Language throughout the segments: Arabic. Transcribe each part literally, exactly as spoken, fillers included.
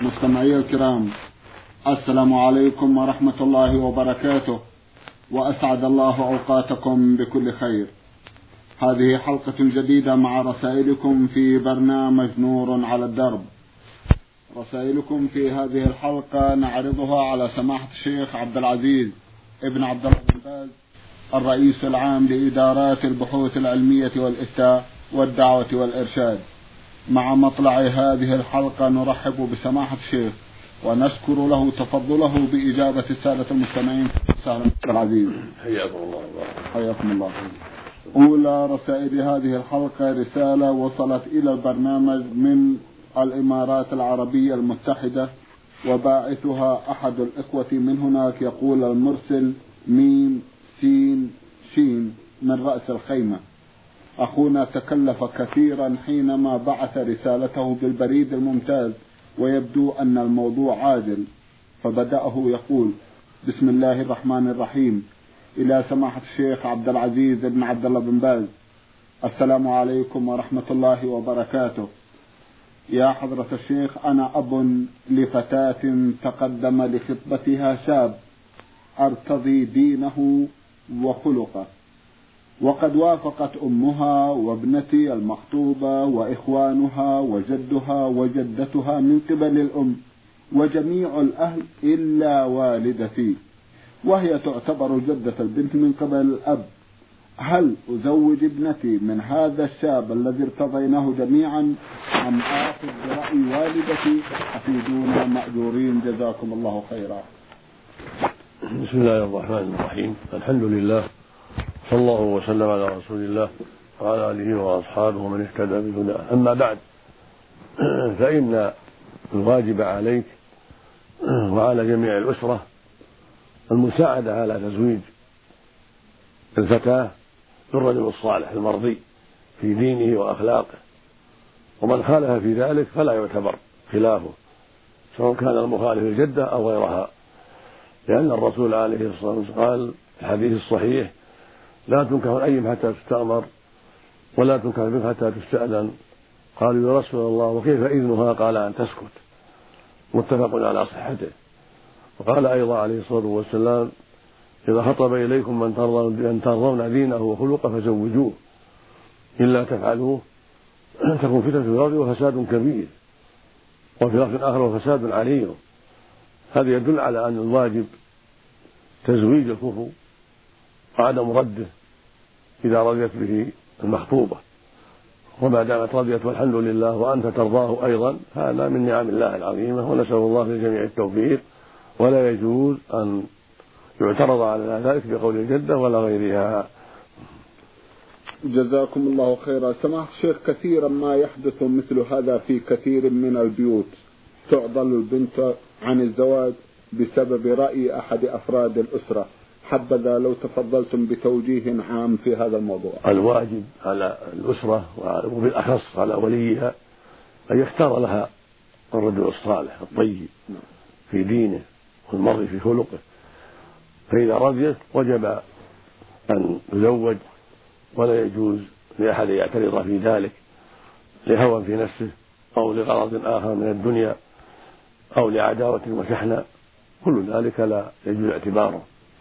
مستمعي الكرام، السلام عليكم ورحمة الله وبركاته، وأسعد الله أوقاتكم بكل خير. هذه حلقة جديدة مع رسائلكم في برنامج نور على الدرب. رسائلكم في هذه الحلقة نعرضها على سماحة الشيخ عبد العزيز ابن عبد الله بن باز، الرئيس العام لإدارات البحوث العلمية والإفتاء والدعوة والإرشاد. مع مطلع هذه الحلقة نرحب بسماحة الشيخ ونشكر له تفضله بإجابة السادة المستمعين. سهلا العزيز، حياكم الله. حياكم الله. أولى رسائل هذه الحلقة رسالة وصلت إلى البرنامج من الإمارات العربية المتحدة، وباعثها أحد الإخوة من هناك. يقول المرسل ميم سين شين من رأس الخيمة: أخونا تكلف كثيرا حينما بعث رسالته بالبريد الممتاز، ويبدو أن الموضوع عاجل، فبدأه يقول: بسم الله الرحمن الرحيم. إلى سماحة الشيخ عبد العزيز بن عبد الله بن باز، السلام عليكم ورحمة الله وبركاته. يا حضرة الشيخ، أنا أب لفتاة تقدم لخطبتها شاب أرتضي دينه وخلقه، وقد وافقت أمها وابنتي المخطوبة وإخوانها وجدها وجدتها من قبل الأم وجميع الأهل إلا والدتي، وهي تعتبر جدة البنت من قبل الأب. هل أزوج ابنتي من هذا الشاب الذي ارتضيناه جميعا أم آخذ برأي والدتي؟ أفيدونا مأجورين، جزاكم الله خيرا. بسم الله الرحمن الرحيم. الحمد لله، صلى الله وسلم على رسول الله وعلى آله وأصحابه ومن اهتدى بهداه. أما بعد، فإن الواجب عليك وعلى جميع الأسرة المساعدة على تزويج الفتاة بالرجل الصالح المرضي في دينه وأخلاقه، ومن خالف في ذلك فلا يعتبر خلافه، سواء كان المخالف الجدة أو غيرها، لأن الرسول عليه الصلاة والسلام قال في الحديث الصحيح: لا تنكح الأيم حتى تستأمر ولا تنكح البنت حتى تستأذن. قالوا: يا رسول الله وكيف إذنها؟ قال: أن تسكت. متفق على صحته. وقال أيضا عليه الصلاة والسلام: إذا خطب إليكم من ترضون دينه وخلقه فزوجوه، إلا تفعلوه تكون فتنة في الأرض وفساد كبير، وفي لفظ آخر وفساد عريض. هذا يدل على أن الواجب تزويج الكفو وعدم رده إذا رضيت به المخطوبة، وما دامت رضيت والحمد لله وأنت ترضاه أيضا، هذا من نعم الله العظيمة، ونسأل الله للجميع التوفيق. ولا يجوز أن يعترض على ذلك بقول الجدة ولا غيرها. جزاكم الله خيرا. سماحة الشيخ، كثيرا ما يحدث مثل هذا في كثير من البيوت، تعضل البنت عن الزواج بسبب رأي أحد أفراد الأسرة. حبذا لو تفضلتم بتوجيه عام في هذا الموضوع. الواجب على الأسرة وبالأخص على وليها أن يختار لها الرجل الصالح الطيب في دينه والمرء في خلقه، فإذا رضيت وجب أن يزوج، ولا يجوز لأحد يعترض في ذلك لهوى في نفسه أو لغرض آخر من الدنيا أو لعداوة وشحنة. كل ذلك لا يجوز اعتباره،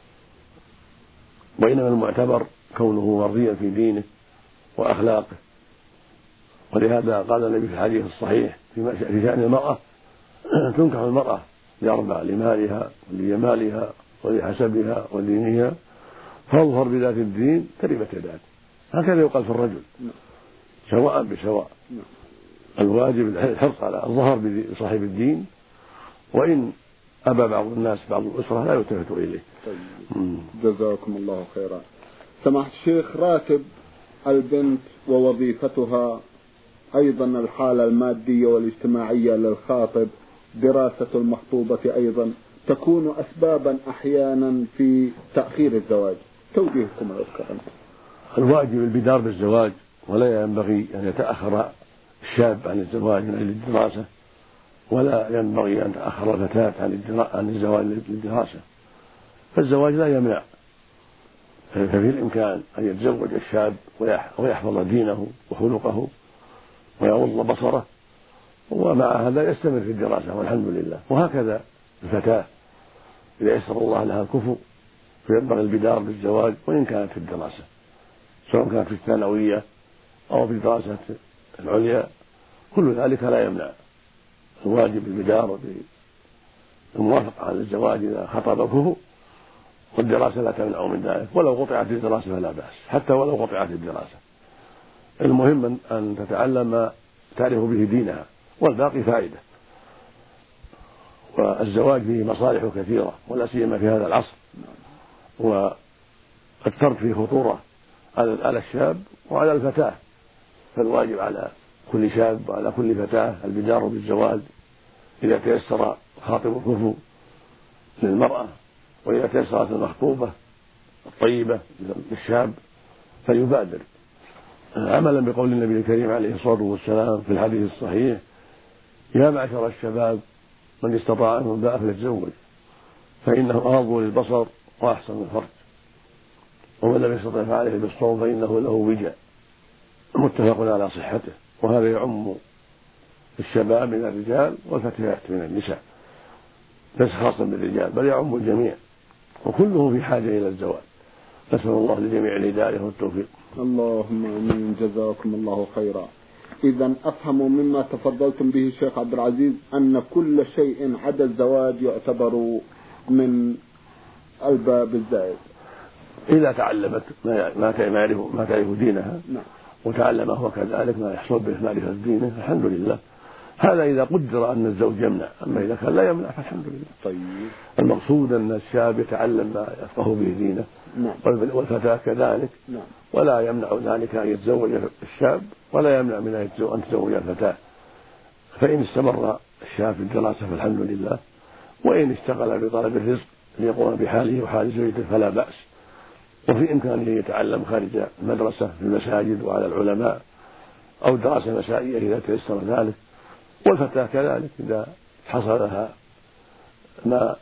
وإنما المعتبر كونه مرضيا في دينه وأخلاقه. ولهذا قال النبي في الحديث الصحيح في شأن المرأة: تنكح المرأة لأربع: لمالها ولجمالها ولحسبها ودينها، فاظهر بذات الدين تربت يداك. هكذا يقال في الرجل، سواء بسواء. الواجب الحرص على الظهر بصاحب الدين، وإن أبى بعض الناس بعض الأسرة لا يلتفت إليه. طيب. جزاكم الله خيرا. سماحة الشيخ، راتب البنت ووظيفتها، أيضا الحالة المادية والاجتماعية للخاطب، دراسة المخطوبة أيضا تكون أسبابا أحيانا في تأخير الزواج. توجيهكم الأذكر. الواجب البدار بالزواج، ولا ينبغي أن يتأخر الشاب عن الزواج من أجل الدراسة، ولا ينبغي أن تأخر الفتاة عن الزواج للدراسة. فالزواج لا يمنع، ففي الإمكان أن يتزوج الشاب ويحفظ دينه وخلقه ويغض بصره، ومع هذا يستمر في الدراسة والحمد لله. وهكذا الفتاة إذا يسر الله لها الكفو فينبغي البدار بالزواج وإن كانت في الدراسة، سواء كانت في الثانوية أو في الدراسة العليا، كل ذلك لا يمنع الواجب البدار بالموافقة على الزواج إذا خطب الكفو، والدراسة لا تمنع من ذلك، ولو قطعت الدراسة فلا بأس، حتى ولو قطعت الدراسة. المهم أن تتعلم ما تعرف به دينها، والباقي فائدة. والزواج فيه مصالح كثيرة ولا سيما في هذا العصر، والترك فيه خطورة على الشاب وعلى الفتاة، فالواجب على كل شاب وعلى كل فتاة البدار بالزواج إذا تيسر خاطب الكفو للمرأة، وإذا تيسرت المخطوبة الطيبة للشاب فيبادر، عملا بقول النبي الكريم عليه الصلاة والسلام في الحديث الصحيح: يا معشر الشباب من استطاع منكم الباءة فليتزوج فإنه أغض للبصر وأحسن للفرج، ومن لم يستطع فعليه بالصوم فإنه له وجاء، متفق على صحته. وهذا يعم الشباب من الرجال والفتيات من النساء، ليس خاصا بالرجال بل يعم الجميع، وكلهم في حاجة إلى الزواج. نسأل الله للجميع الهداية والتوفيق. اللهم آمين. جزاكم الله خيرا. إذا أفهم مما تفضلتم به الشيخ عبد العزيز أن كل شيء عدا الزواج يعتبر من الباب الزائد إذا تعلمت ما تعرف ما تعرف دينها. نعم. وتعلم هو كذلك ما يحصل به معرفة دينه الحمد لله. هذا إذا قدر أن الزوج يمنع، أما إذا كان لا يمنع فالحمد لله. طيب. المقصود أن الشاب يتعلم ما يفقه به دينه. نعم. والفتاة كذلك. نعم. ولا يمنع ذلك أن يتزوج الشاب ولا يمنع من أن تزوج الفتاة، فإن استمر الشاب في الدراسة فالحمد لله، وإن اشتغل بطلب الرزق ليقوم بحاله وحال زوجته فلا بأس. وفي إمكانه يتعلم خارج المدرسة في المساجد وعلى العلماء، أو دراسة مسائية إذا تيسر ذلك. والفتاة كذلك إذا حصل لها ما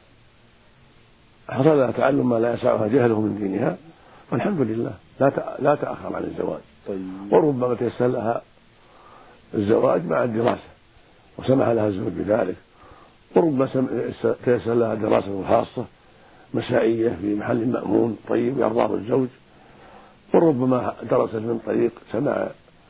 حصل لها تعلم ما لا يسعها جهله من دينها والحمد لله لا لا تأخر عن الزواج. طيب. وربما تيسر لها الزواج مع الدراسة وسمح لها الزوج بذلك، وربما تيسر لها دراسة خاصة مسائية في محل مأمون طيب يرضاه الزوج، وربما درست من طريق سماع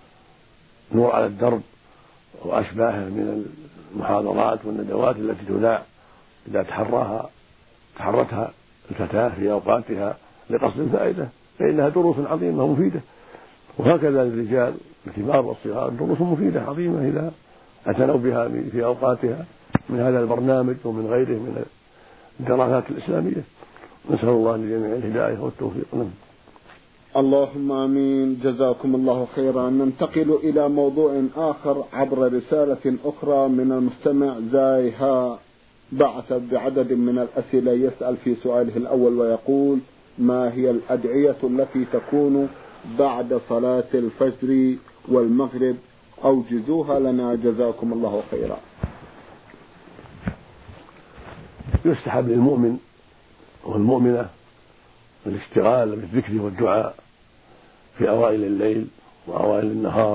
نور على الدرب وأشباهه من المحاضرات والندوات التي تذاع إذا تحراها تحرتها الفتاة في أوقاتها لقصد الفائدة، فإنها دروس عظيمة مفيدة. وهكذا للرجال الكبار والصغار دروس مفيدة عظيمة إذا اعتنوا بها في أوقاتها من هذا البرنامج ومن غيره من الدراسات الإسلامية. نسأل الله للجميع الهداية والتوفيق. اللهم آمين. جزاكم الله خيرا. ننتقل إلى موضوع آخر عبر رسالة أخرى من المستمع زايها، بعث بعدد من الأسئلة، يسأل في سؤاله الأول ويقول: ما هي الأدعية التي تكون بعد صلاة الفجر والمغرب؟ أوجزوها لنا جزاكم الله خيرا. يستحب للمؤمن والمؤمنة الاشتغال بالذكر والدعاء في أوائل الليل وأوائل النهار،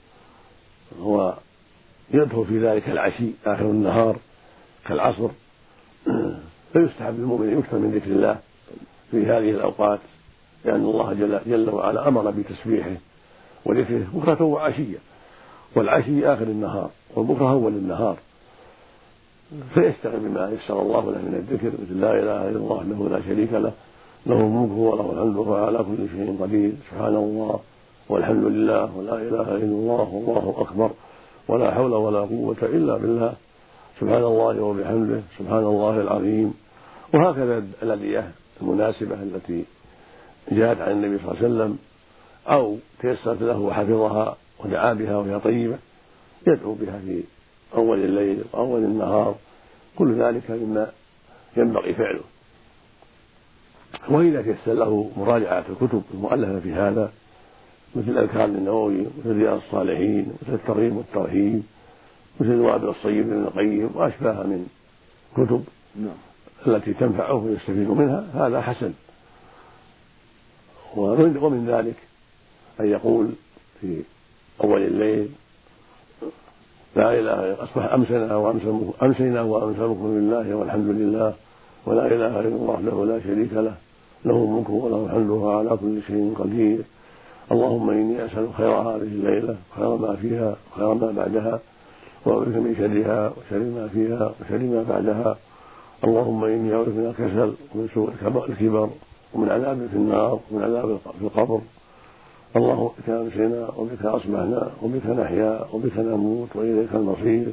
ويدخل في ذلك العشي آخر النهار كالعصر، فيستحب للمؤمن أن يكثر من ذكر الله في هذه الأوقات، لأن الله جل, جل وعلا أمر بتسبيحه وذكره بكرة وعشية، والعشي آخر النهار والبكرة أول النهار، فيشتغل بما يسر الله له من الذكر، مثل لا إله إلا الله وحده لا شريك له له الملك وله الحمد وهو على كل شيء قدير، سبحان الله والحمد لله ولا إله إلا الله والله أكبر ولا حول ولا قوة إلا بالله، سبحان الله وبحمده سبحان الله العظيم. وهكذا الأدعية المناسبة التي جاءت عن النبي صلى الله عليه وسلم أو تيسرت له وحفظها ودعا بها وهي طيبة يدعو بها في أول الليل وأول النهار، كل ذلك مما ينبغي فعله. وإذا تيسر له مراجعة الكتب المؤلفة في هذا مثل الأذكار النووي مثل رياض الصالحين مثل الترغيب والترهيب مثل الوابل الصيب ابن القيم وأشباهها من كتب التي تنفعه ويستفيد منها، هذا حسن. ومن ذلك أن يقول في أول الليل لا إله إلا أصبح أمسنا وأمسى أمسينا وأمسى الملك لله والحمد لله ولا إله إلا الله وحده لا شريك له له الملك وله الحمد وهو على كل شيء قدير. اللهم إني أسأل خير هذه الليلة وخير ما فيها وخير ما بعدها وأعوذ من شرها وشر ما فيها وشر ما بعدها. اللهم إني أعوذ من الكسل ومن سوء الكبر ومن عذاب في النار ومن عذاب في القبر. اللهم بك أمسينا وبك أصبحنا وبك نحيا وبك نموت وإليك المصير،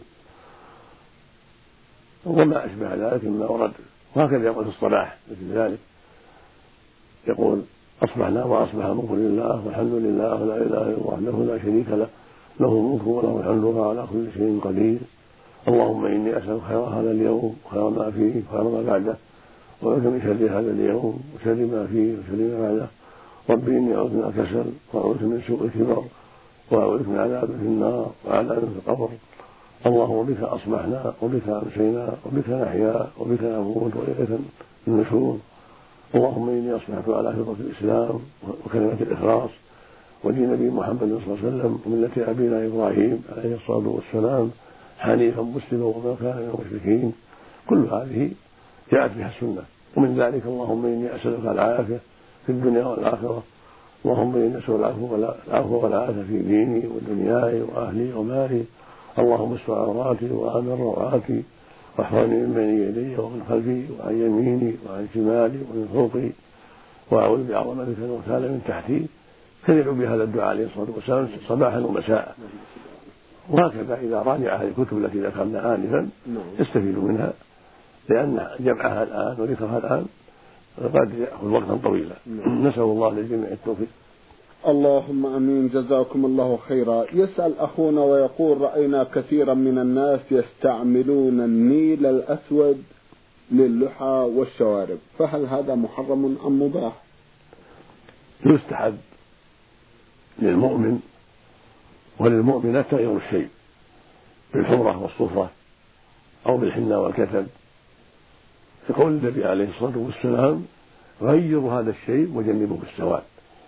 وما أشبه ذلك مما ورد. وهكذا يقول في الصباح مثل ذلك، يقول أصبحنا وأصبح الملك لله والحمد لله ولا إله إلا الله وحده لا شريك له له الملك وله الحمد وهو على كل شيء قدير. اللهم إني أسأل خير هذا اليوم وخير ما فيه وخير ما بعده وأعوذ من شر هذا اليوم وشر ما فيه وشر ما بعده. ربي إني أعوذ من الكسل وأعوذ من سوء الكبر وأعوذ من عذاب في النار وعذاب في القبر. اللهم بك أصبحنا وبك أمسينا وبك نحيا وبك نموت وإليك النشور. اللهم إني أصبحت على فطرة الإسلام وكلمة الإخلاص ودين نبي محمد صلى الله عليه وسلم وملة أبينا إبراهيم عليه الصلاة والسلام حنيفا مسلما وما كان من المشركين. كل هذه جاءت بها السنة. ومن ذلك اللهم إني أسألك العافية في الدنيا والآخرة. اللهم إني أسألك العفو والعافية في ديني ودنياي وأهلي ومالي. اللهم استر عوراتي وآمن روعاتي واحفظني من بين يدي ومن خلفي وعن يميني وعن شمالي ومن فوقي وأعوذ بعظمتك أن أغتال من تحتي. كذلوا بهذا الدعاء عليه الصلاة والسلام صباحا ومساء. وهكذا إذا راجع هذه الكتب التي ذكرنا آنفا يستفيد منها، لأن جمعها الآن وذكرها الآن قد يأخذ وقتا طويلا. نسأل الله للجميع التوفيق. اللهم امين. جزاكم الله خيرا. يسأل اخونا ويقول: رأينا كثيرا من الناس يستعملون النيل الاسود للحى والشوارب، فهل هذا محرم ام مباح؟ يستحب للمؤمن وللمؤمنة تغيير الشيء بالحمرة والصفرة او بالحنة والكتب، كقول النبي عليه الصلاة والسلام: غيروا هذا الشيء وجنبوه السواد.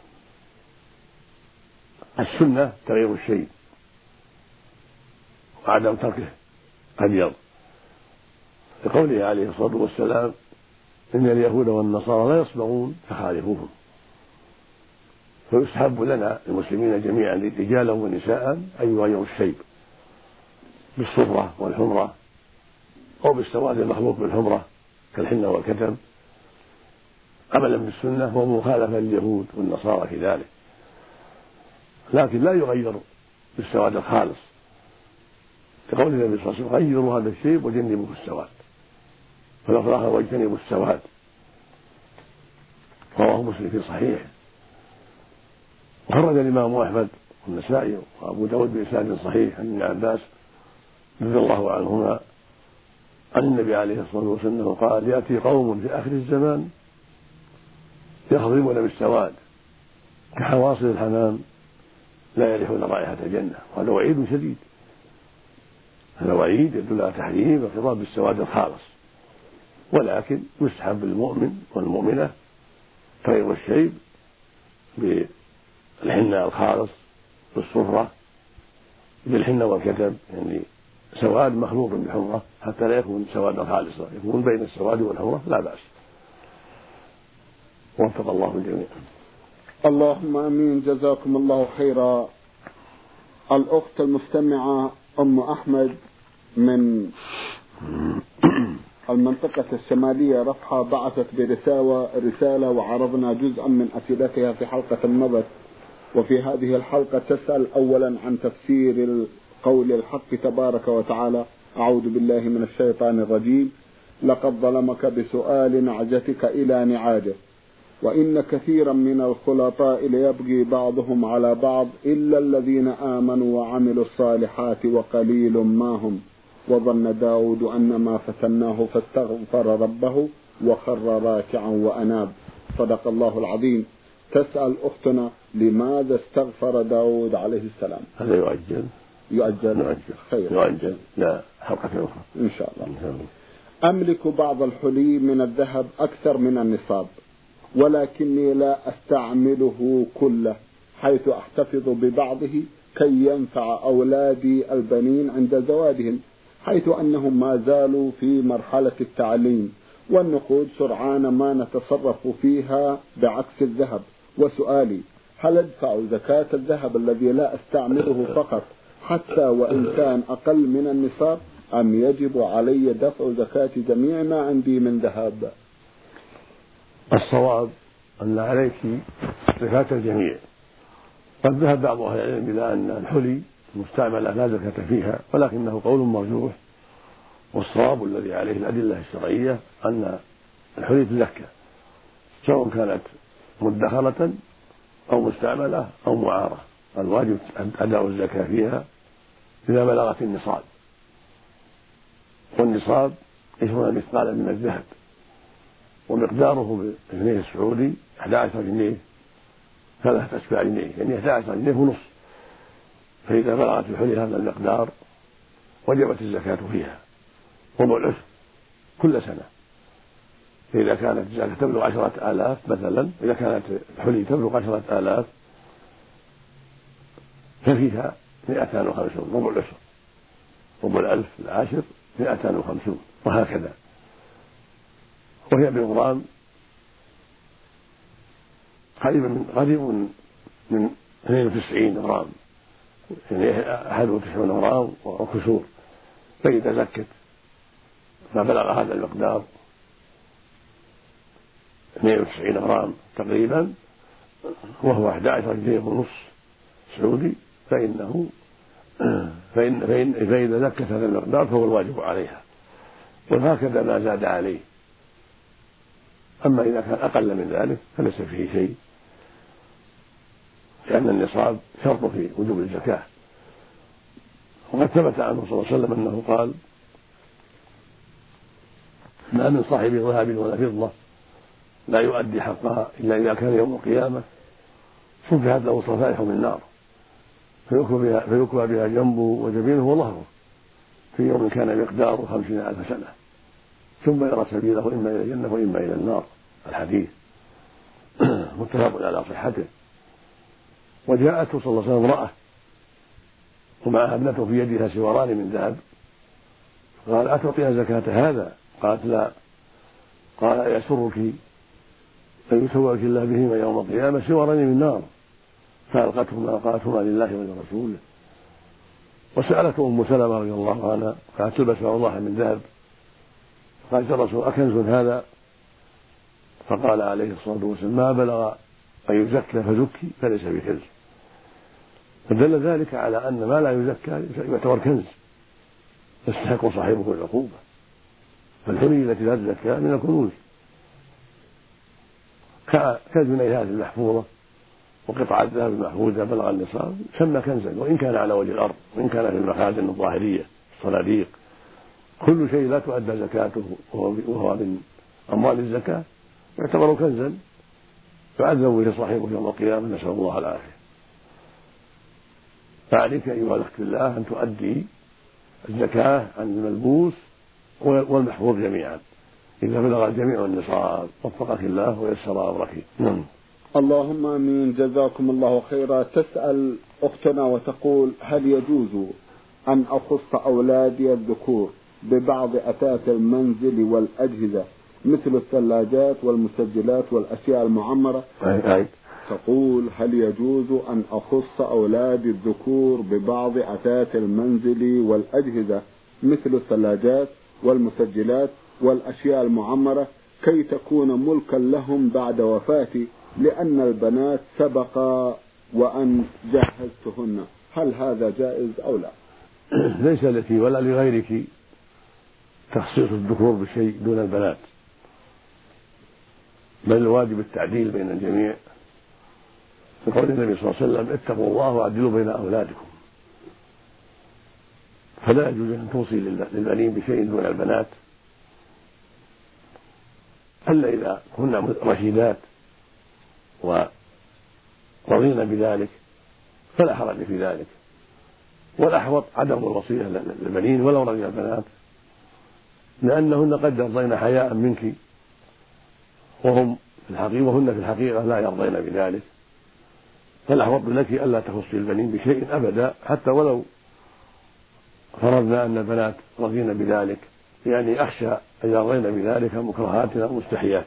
السنة تغيير الشيء وعدم تركه أبيض، لقوله عليه الصلاة والسلام: إن اليهود والنصارى لا يصبغون فخالفوهم. فيستحب لنا المسلمين جميعا رجالا ونساء أن يغيروا الشيء بالصفرة والحمرة أو بالسواد المخلوط بالحمرة كالحنة والكتم، عملا بالسنة ومخالفة لليهود والنصارى في ذلك. لكن لا يغير بالسواد الخالص، كقول النبي صلى الله عليه وسلم: غيروا هذا الشيء وجنبوا السواد، فالأخلاق واجتنبوا السواد. رواه مسلم في صحيحه. وخرج الإمام أحمد والنسائي وأبو داود بإسناد صحيح عن ابن عباس رضي الله عنهما عن النبي عليه الصلاة والسلام قال: يأتي قوم في آخر الزمان يخضبون بالسواد كحواصل الحمام لا يريحون رائحة الجنة. وهذا وعيد شديد، هذا وعيد يدل على تحريم الخضاب بالسواد الخالص. ولكن يستحب للمؤمن والمؤمنة تغيير الشيب بالحنة الخالص بالصفرة بالحنة والكتب، يعني سواد مخلوط بالحمرة حتى لا يكون سوادا خالصا، يكون بين السواد والحمرة لا بأس. وفق الله الجميع. اللهم امين. جزاكم الله خيرا. الاخت المستمعة ام احمد من المنطقة الشمالية رفحة بعثت برسالة رسالة وعرضنا جزءا من اسئلتها في حلقة مضت. وفي هذه الحلقة تسأل اولا عن تفسير القول الحق تبارك وتعالى: اعوذ بالله من الشيطان الرجيم، لقد ظلمك بسؤال نعجتك الى نعاجه، وإن كثيرا من الخلطاء ليبغي بعضهم على بعض إلا الذين آمنوا وعملوا الصالحات وقليل ما هم، وظن داود أن ما فتناه فاستغفر ربه وخر راكعا وأناب. صدق الله العظيم. تسأل أختنا: لماذا استغفر داود عليه السلام؟ هذا يؤجل يؤجل يؤجل خير يؤجل لا حلقة أخرى إن شاء الله. أملك بعض الحلي من الذهب أكثر من النصاب، ولكني لا أستعمله كله، حيث أحتفظ ببعضه كي ينفع أولادي البنين عند زواجهم، حيث أنهم ما زالوا في مرحلة التعليم، والنقود سرعان ما نتصرف فيها بعكس الذهب. وسؤالي: هل أدفع زكاة الذهب الذي لا أستعمله فقط حتى وإن كان أقل من النصاب، أم يجب علي دفع زكاة جميع ما عندي من ذهب؟ الصواب أن عليك زكاة الجميع. قد ذهب بعض أهل العلم إلى أن الحلي المستعملة لا زكاة فيها، ولكنه قول مرجوح، والصواب الذي عليه الأدلة الشرعية أن الحلي تزكى سواء كانت مدخرة أو مستعملة أو معارة، الواجب أداء الزكاة فيها إذا بلغت النصاب، والنصاب عشرون مثقالا من الذهب، ومقداره بالجنيه السعودي أحد عشر جنيه ثلاثة أسباع جنيه، يعني أحد عشر جنيه ونصف. فإذا بلغت الحلي هذا المقدار وجبت الزكاة فيها، ربع العشر كل سنة. فإذا كانت الزكاة تبلغ عشرة آلاف مثلا، إذا كانت الحلي تبلغ عشرة آلاف ففيها مئتان وخمسون، ربع العشر، ربع الألف العاشر مئتان وخمسون، وهكذا. وهي بالغرام قريبا من قريب من اثنين وتسعين غرام، يعني أحد وتسعون غرام وكسور. فإذا زكت ما بلغ هذا المقدار اثنين وتسعين غرام تقريبا، وهو أحد عشر جنيه ونصف سعودي، فإنه فإن فإن فإذا زكت هذا المقدار فهو الواجب عليها، وهكذا ما زاد عليه. أما إذا كان أقل من ذلك فليس فيه شيء، لأن النصاب شرط في وجوب الزكاة. وقد ثبت عنه صلى الله عليه وسلم أنه قال: ما من صاحب ذهب ولا فضة لا يؤدي حقها إلا إذا كان يوم القيامة صفحت له صفائح من نار فيكوى بها جنبه وجبينه وظهره في يوم كان مقداره خمسين ألف سنة، ثم يرى سبيله إما إلى الجنة وإما إلى النار. الحديث متفق على صحته. وجاءته صلى الله عليه وسلم امرأة ومعها ابنته في يدها سواران من ذهب، قال: أتعطيها زكاة هذا؟ قالت: لا. قال: يسرك أن يسوّك الله بهما يوم القيامة سوارين من نار، فألقتهما قالتهما لله ولرسوله. وسألته أم سلمة رضي الله عنها قالت: تلبس أوضاح من ذهب، قالت: يا رسول أكنز هذا؟ فقال عليه الصلاة والسلام: ما بلغ أن يزكى فزكي فليس بكنز. فدل ذلك على أن ما لا يزكى يعتبر كنز يستحق صاحبه العقوبة. فالحلي التي لا تزكى من الكنوز كالجنيهات المحفوظة وقطع الذهب المحفوظة بلغ النصاب سمى كنزا، وإن كان على وجه الأرض، وإن كان في المخازن الظاهرية الصناديق. كل شيء لا تؤدى زكاته وهو من أموال الزكاة يعتبر كنزا يعذب به صاحبه يوم القيامة، نسأل الله العافية. فعليك أيها الأخت الله أن تؤدي الزكاة عن الملبوس والمحفوظ جميعا إذا بلغ الجميع النصاب، وفقك الله ويسر أمرك. نعم. اللهم آمين. جزاكم الله خيرا. تسأل أختنا وتقول: هل يجوز أن أخص أولادي الذكور ببعض أثاث المنزل والأجهزة مثل الثلاجات والمسجلات والأشياء المعمرة؟ أي أي. تقول: هل يجوز أن أخص أولادي الذكور ببعض أثاث المنزل والأجهزة مثل الثلاجات والمسجلات والأشياء المعمرة كي تكون ملكا لهم بعد وفاتي، لأن البنات سبق وأن جهزتهن؟ هل هذا جائز أو لا؟ ليس لك ولا لغيرك تخصيص الذكور بشيء دون البنات، بل الواجب التعديل بين الجميع، بقول النبي صلى الله عليه وسلم: اتقوا الله وعدلوا بين أولادكم. فلا يجوز أن توصي للبنين بشيء دون البنات إلا إذا كن رشيدات ورضينا بذلك فلا حرج في ذلك، والأحوط عدم الوصية للبنين ولو رضي البنات، لأنهن قد يرضين حياء منك وهم في الحقيقة وهن في الحقيقة لا يرضين بذلك، فالأحوط لك ألا تخصي البنين بشيء أبدا، حتى ولو فرضنا أن البنات رضين بذلك، يعني أخشى أن يرضين بذلك مكرهات أو مستحيات،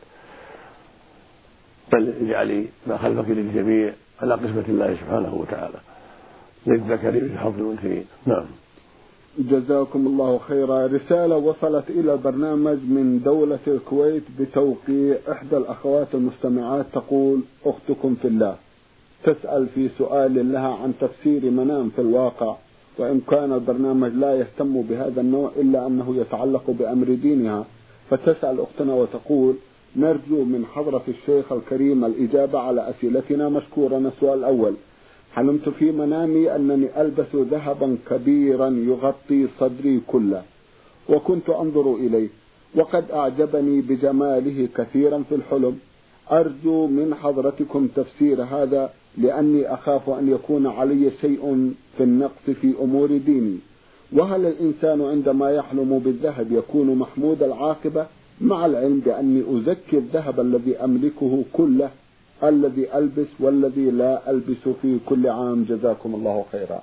بل اجعلي ما خلفك للجميع على قسمة الله سبحانه وتعالى، للذكر مثل حظ الأنثيين. نعم. جزاكم الله خيرا. رسالة وصلت إلى البرنامج من دولة الكويت بتوقيع إحدى الأخوات المستمعات، تقول: أختكم في الله تسأل في سؤال لها عن تفسير منام في الواقع، وإن كان البرنامج لا يهتم بهذا النوع إلا أنه يتعلق بأمر دينها، فتسأل أختنا وتقول: نرجو من حضرة الشيخ الكريم الإجابة على أسئلتنا مشكورا. السؤال الأول: حلمت في منامي أنني ألبس ذهبا كبيرا يغطي صدري كله، وكنت أنظر إليه، وقد أعجبني بجماله كثيرا في الحلم. أرجو من حضرتكم تفسير هذا، لأني أخاف أن يكون علي شيء في النقص في أمور ديني. وهل الإنسان عندما يحلم بالذهب يكون محمود العاقبة، مع العلم بأني أزكي الذهب الذي أملكه كله، الذي ألبس والذي لا ألبس في كل عام؟ جزاكم الله خيرا.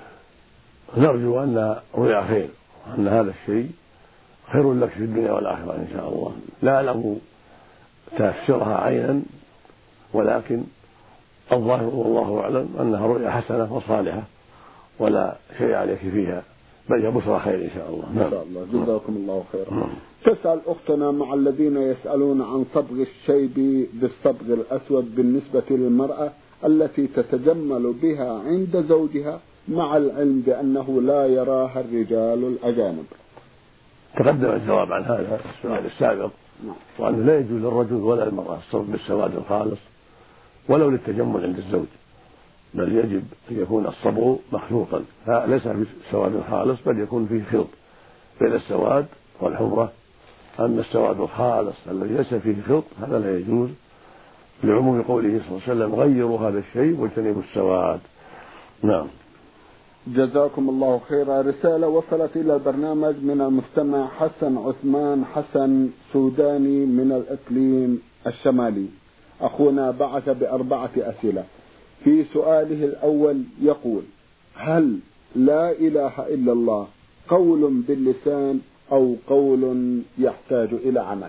نرجو أن رؤيا خير، وأن هذا الشيء خير لك في الدنيا والآخرة إن شاء الله. لا أعلم تفسيرها عينا، ولكن الظاهر والله أعلم أنها رؤيا حسنة وصالحة، ولا شيء عليك فيها، بل هي بشرى خير إن شاء الله. إن شاء الله. جزاكم الله خيرا. تسأل أختنا: مع الذين يسألون عن صبغ الشيب بالصبغ الأسود بالنسبة للمرأة التي تتجمل بها عند زوجها، مع العلم بأنه لا يراها الرجال الأجانب. تقدم الجواب عن هذا السؤال السابق، وأنه لا يجوز للرجل ولا المرأة الصبغ بالسواد الخالص ولو للتجمل عند الزوج، بل يجب أن يكون الصبغ مخلوطا، ليس بالسواد الخالص، بل يكون فيه خلط بين السواد والحمرة. أما السواد الخالص الذي ليس فيه خلط هذا لا يجوز، لعموم قوله صلى الله عليه وسلم: غيروا هذا الشيء واجتنبوا السواد. نعم. جزاكم الله خيرا. رسالة وصلت إلى البرنامج من المستمع حسن عثمان حسن سوداني من الإقليم الشمالي. أخونا بعث بأربعة أسئلة. في سؤاله الأول يقول: هل لا إله إلا الله قول باللسان أو قول يحتاج إلى عمل؟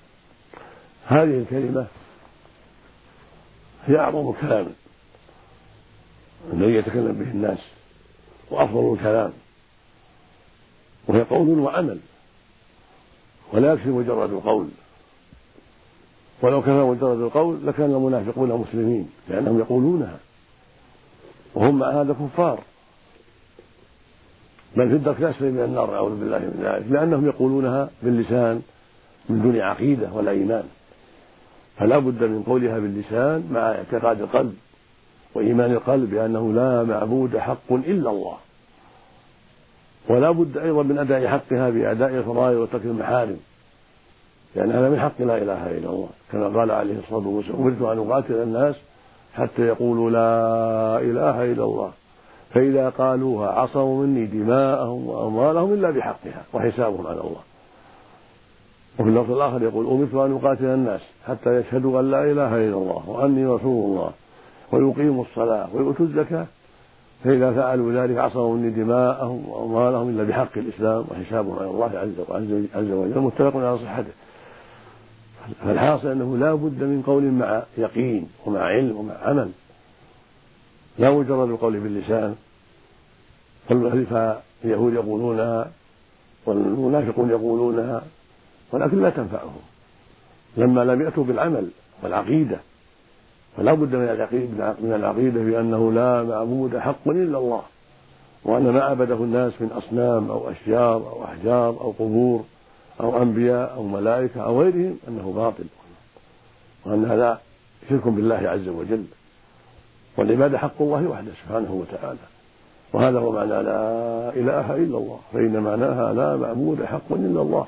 هذه الكلمة هي أعظم كلام الذي يتكلم به الناس، وأفضل الكلام، وهي قول وعمل، ولا يكفي مجرد القول. ولو كان مجرد القول لكان المنافقون مسلمين، لأنهم يقولونها وهم مع هذا كفار، بل في الدرك الأسفل من النار، نعوذ بالله من ذلك، لأنهم يقولونها باللسان من دون عقيدة ولا إيمان. فلا بد من قولها باللسان مع اعتقاد القلب وإيمان القلب بأنه لا معبود حق إلا الله، ولا بد أيضا من أداء حقها بأداء الفرائض وترك المحارم، لأن هذا من حق لا إله إلا الله، كما قال عليه الصلاة والسلام: أمرت أن أقاتل الناس حتى يقولوا لا إله إلا الله، فإذا قالوها عصموا مني دماءهم وأموالهم إلا بحقها وحسابهم على الله. وفي اللفظ الآخر يقول: أمرت أن أقاتل الناس حتى يشهدوا أن لا إله إلا الله وأني رسول الله ويقيموا الصلاة ويؤتوا الزكاة، فإذا فعلوا ذلك عصموا مني دماءهم وأموالهم إلا بحق الإسلام وحسابهم على الله عز وجل. متفق على صحته. فالحاصل أنه لا بد من قول مع يقين ومع علم ومع عمل، لا مجرد القول باللسان. فاليهود يقولونها والمنافقون يقولونها، ولكن لا تنفعهم لما لم يأتوا بالعمل والعقيدة. فلا بد من العقيدة بأنه لا معبود حق إلا الله، وأن ما عبده الناس من أصنام أو أشجار أو أحجار أو قبور أو أنبياء أو ملائكة أو غيرهم أنه باطل، وأن هذا شرك بالله عز وجل، والعبادة حق الله وحده سبحانه وتعالى. وهذا هو معنى لا إله إلا الله، فإن معناها لا معبود حق إلا الله.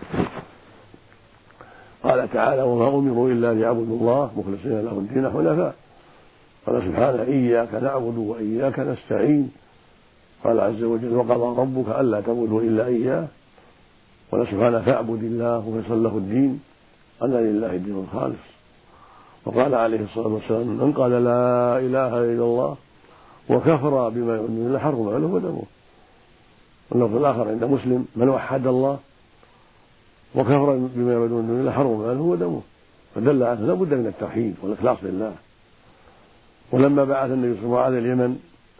قال تعالى: وما أمروا إلا ليعبدوا الله مخلصين له الدين حنفاء. قال سبحانه: إياك نعبد وإياك نستعين. قال عز وجل: وقضى ربك ألا تعبدوا إلا إياه. قال سبحانه: فاعبد الله مخلصا له الدين، أنا لله الدين الخالص. وقال عليه الصلاة والسلام: من قال لا إله إلا الله وكفر بما يؤمن بالله حرم ماله ودمه. واللفظ الآخر عند مسلم: من وحد الله وكفر بما يؤمن بالله حرم ماله ودمه. فدل على لا بد من التوحيد والإخلاص لله. ولما بعث النبي صلى الله عليه وسلم اليمن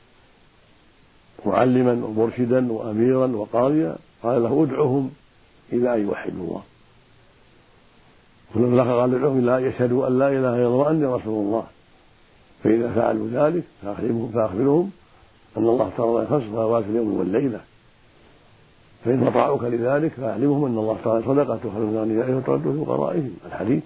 معلما ومرشدا وأميرا وقاضيا قال له: ادعهم إلى أن يوحدوا الله. ولما قال: ادعهم إلى أن يشهدوا أن لا إله إلا الله وأني رسول الله. فإذا فعلوا ذلك فأخبرهم أن الله تعالى خمس صلوات اليوم والليلة، فإن أطاعوك لذلك فأعلمهم أن الله تعالى صدقة تخرج من أغنيائهم وترد في فقرائهم. الحديث.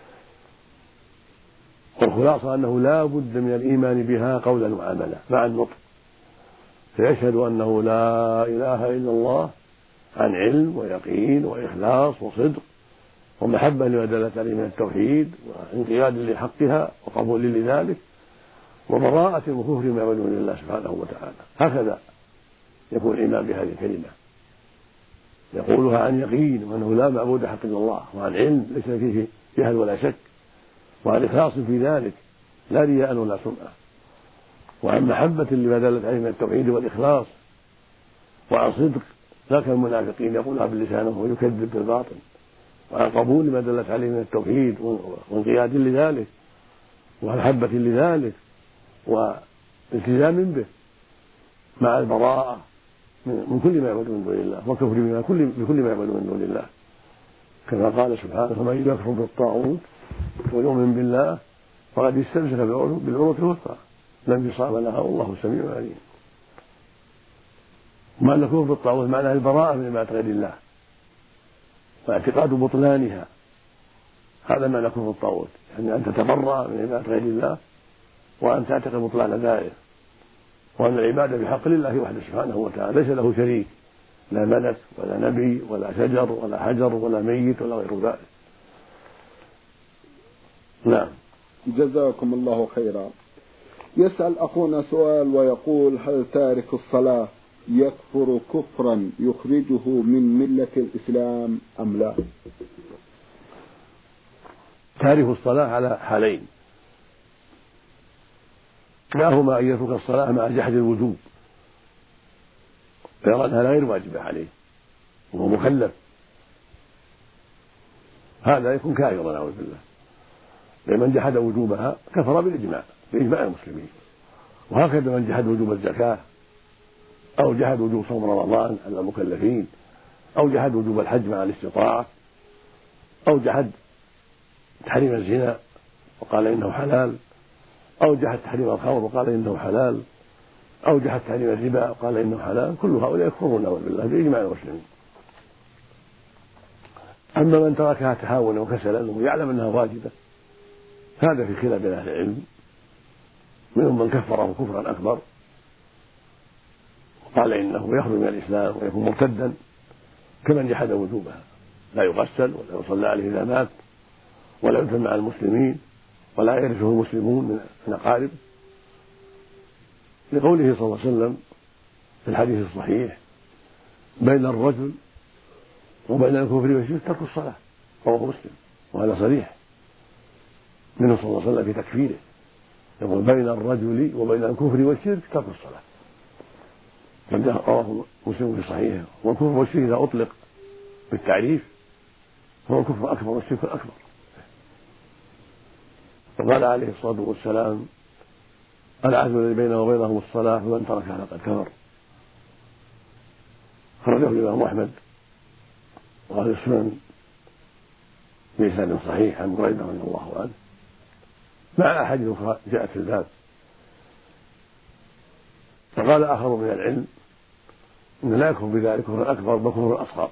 والخلاصة أنه لا بد من الإيمان بها قولا وعملا مع النطق، فيشهد أنه لا إله إلا الله عن علم ويقين وإخلاص وصدق ومحبة لما دلت عليه من التوحيد وانقياد لحقها وقبول لذلك وبراءة من كفر ما يعبد من الله سبحانه وتعالى. هكذا يكون الإيمان بهذه الكلمة، يقولها عن يقين وأنه لا معبود حق إلا الله، وعن علم ليس فيه جهل ولا شك، وعن إخلاص في ذلك لا رياء ولا سمعة، وعن محبة لما دلت عليه من التوحيد والإخلاص، وعن صدق لا كالمنافقين يقولها باللسان ويكذب بالباطن، وعن قبول ما دلت عليه من التوحيد وانقياد لذلك ومحبة لذلك والتزام به، مع البراءة من كل ما يعبد من دون الله والكفر بكل ما يعبد من دون الله، كما قال سبحانه: فمن يكفر بالطاغوت ويؤمن بالله فقد استمسك بالعروة الوثقى لا انفصام لها والله سميع عليم. معنى الكفر بالطاغوت معناه البراءة من عبادة غير الله واعتقاد بطلانها، هذا معنى كفر الطاغوت، يعني أن تتبرأ من عبادة غير الله وأن تعتقد بطلان ذلك، وأن العبادة بحق لله وحده سبحانه وتعالى ليس له شريك، لا ملك ولا نبي ولا شجر ولا حجر ولا ميت ولا غير ذلك. نعم. جزاكم الله خيرا. يسأل أخونا سؤال ويقول: هل تارك الصلاة يكفر كفرا يخرجه من ملة الإسلام أم لا؟ تارك الصلاة على حالين: كلاهما أن يترك الصلاة مع جحد الوجوب، فيرى أنها غير واجبة عليه وهو مكلف، هذا يكون كافرا نعوذ بالله، لمن جحد وجوبها كفر بالإجماع بإجماع المسلمين. وهكذا من جحد وجوب الزكاة أو جحد وجوب صوم رمضان على المكلفين أو جحد وجوب الحج مع الاستطاعة أو جحد تحريم الزنا وقال إنه حلال أو جحد تحريم الخمر وقال إنه حلال أو جحد تحريم الربا وقال إنه حلال، كل هؤلاء يكفرون نعوذ بالله بإجماع المسلمين. أما من تركها تهاونا وكسلا ويعلم أنها واجبة هذا في خلاف بين أهل العلم، منهم من كفره كفرا أكبر وقال إنه يخرج من الإسلام ويكون مرتدا كمن جحد وجوبها، لا يغسل ولا يصلى عليه إذا مات ولا يدفن مع المسلمين ولا يرثه المسلمون من أقارب، لقوله صلى الله عليه وسلم في الحديث الصحيح: بين الرجل وبين الكفر والشرك ترك الصلاة، رواه مسلم، وهذا صريح منه صلى الله عليه وسلم في تكفيره، يقول: بين الرجل وبين الكفر والشرك ترك الصلاة، رواه مسلم في صحيحه. والكفر والشرك إذا أطلق بالتعريف فهو الكفر أكبر والشرك الأكبر. وقال عليه الصلاة والسلام: العهد الذي بيننا وبينهم الصلاة فمن تركها فقد كفر. خرجه الإمام أحمد وأهل السنن بإسناد صحيح عن بريدة رضي الله عنه مع أحاديث أخرى جاءت في الباب. فقال آخر من العلم: إن لا يكفر بذلك كفر أكبر بل كفر أصغر،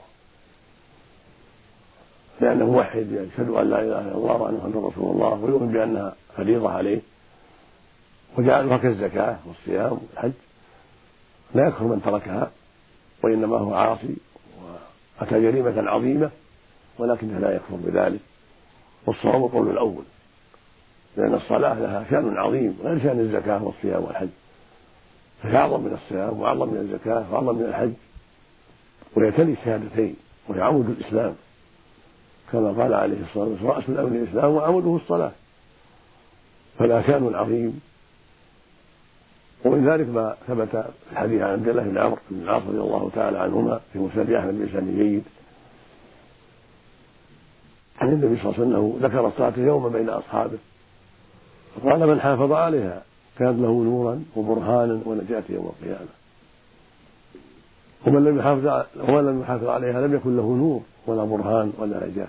لأنه موحد يشهد أن لا إله إلا الله وأن محمدا رسول الله ويؤمن بأنها فريضة عليه وجعلها كالزكاة والصيام والحج، لا يكفر من تركها، وإنما هو عاصي وأتى جريمة عظيمة ولكنه لا يكفر بذلك. والصواب القول الأول، لأن الصلاة لها شأن عظيم غير شأن الزكاة والصيام والحج، فهي أعظم من الصيام وأعظم من الزكاة وأعظم من الحج، ويتلي الشهادتين وهي عمود الإسلام، كما قال عليه الصلاة والسلام: رأس الأمر الإسلام وعموده الصلاة. فلا شأن عظيم. ومن ذلك ما ثبت في الحديث عن عبد الله بن عمرو بن العاص رضي الله تعالى عنهما في مسند أحمد بإسناد جيد عن النبي صلى الله عليه وسلم ذكر الصلاة يوما بين أصحابه فقال من حافظ عليها كانت له نورا وبرهانا ونجاة يوم القيامة، ومن لم يحافظ ومن لم يحافظ عليها لم يكن له نور ولا برهان ولا نجاة.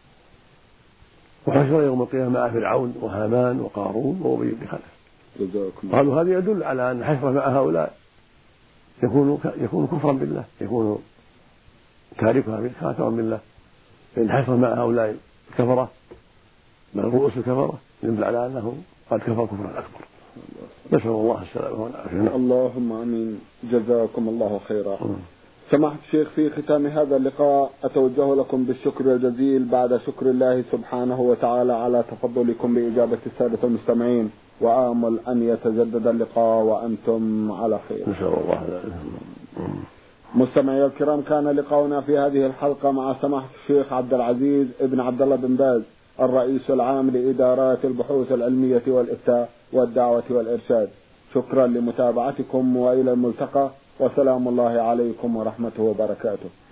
وحشر يوم القيامة مع فرعون وهامان وقارون وأبي بن خلف. قالوا هذا يدل على أن الحشر مع هؤلاء يكون يكون كفرا بالله، يكون تاركها كافرا بالله، فإن حشر مع هؤلاء الكفرة من رؤوس الكفرة يدل على أنه قد كفر كفرا أكبر. نسأل الله السلامة والعافية. اللهم آمين. جزاكم الله خيرا. سماحة الشيخ، في ختام هذا اللقاء أتوجه لكم بالشكر الجزيل بعد شكر الله سبحانه وتعالى على تفضلكم بإجابة السادة المستمعين، وآمل أن يتجدد اللقاء وأنتم على خير إن شاء الله. مستمعي الكرام، كان لقاؤنا في هذه الحلقة مع سماحة الشيخ عبد العزيز ابن عبد الله بن باز الرئيس العام لإدارات البحوث العلمية والإفتاء والدعوة والإرشاد. شكرا لمتابعتكم وإلى الملتقى، وسلام الله عليكم ورحمته وبركاته.